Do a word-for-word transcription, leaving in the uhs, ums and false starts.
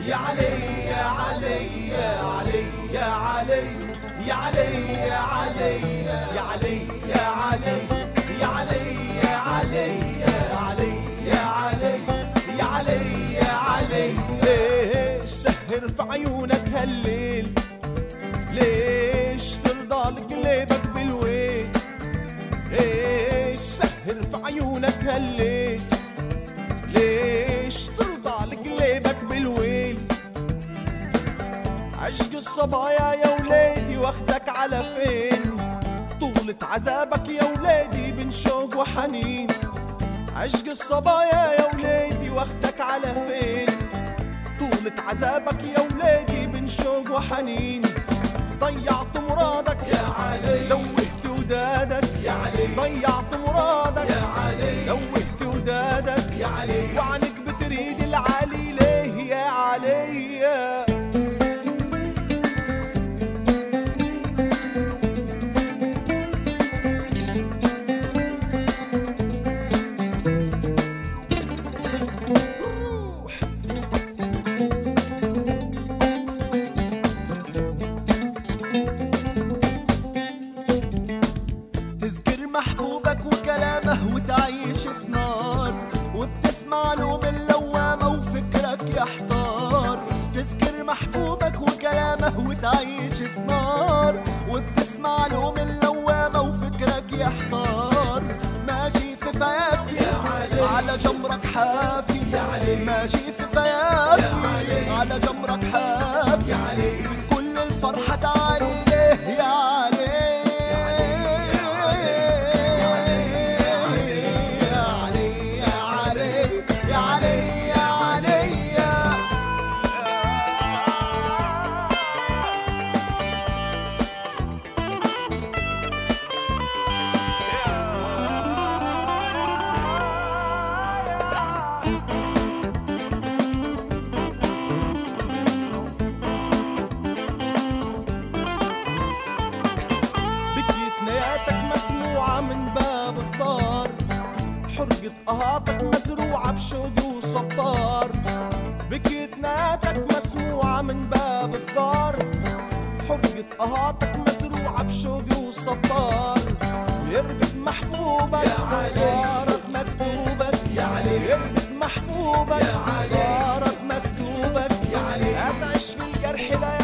يا علي يا علي يا علي يا علي يا علي يا علي يا علي يا علي يا علي يا علي يا علي يا علي يا علي يا علي. ليش سهر في عيونك هالليل؟ ليش ترضى لقلبك بالويل؟ ليش سهر في عيونك هالليل؟ ليش ترضى لقلبك بالويل؟ عشق الصبايا يا وليدي واخدك على فين؟ طولة عذابك يا وليدي بين شوق وحنين. عشق الصبايا يا وليدي واخدك على فين؟ طولة عذابك يا وليدي بين شوق وحنين. ضيعت مرادك يا علي، دوهت ودادك يا علي، ضيعت مرادك يا علي، دوهت ودادك يا علي، وعنك بتريد العالي ليه يا علي؟ محبوبك وكلامه وتعيش في نار، وبتسمع له من لوامة وفكرك يحتار. تذكر محبوبك وكلامه وتعيش في نار، وبتسمع له من لوامة وفكرك يحتار. ماشي في فيافي على جمرك حافي، ماشي في فيافي على جمرك حافي. كل الفرحة تعالي ليه يا علي؟ مسموعة من باب الدار، حرقة قهاتك مزروعة بشوق وصبار. بكيت ناتك مسموعة من باب الدار، حرقة قهاتك مزروعة بشوق وصبار. يربط محبوبك صارت مكتوبك يا علي، يربط محبوبك صارت مكتوبك يا علي. هتعيش في الجرح لا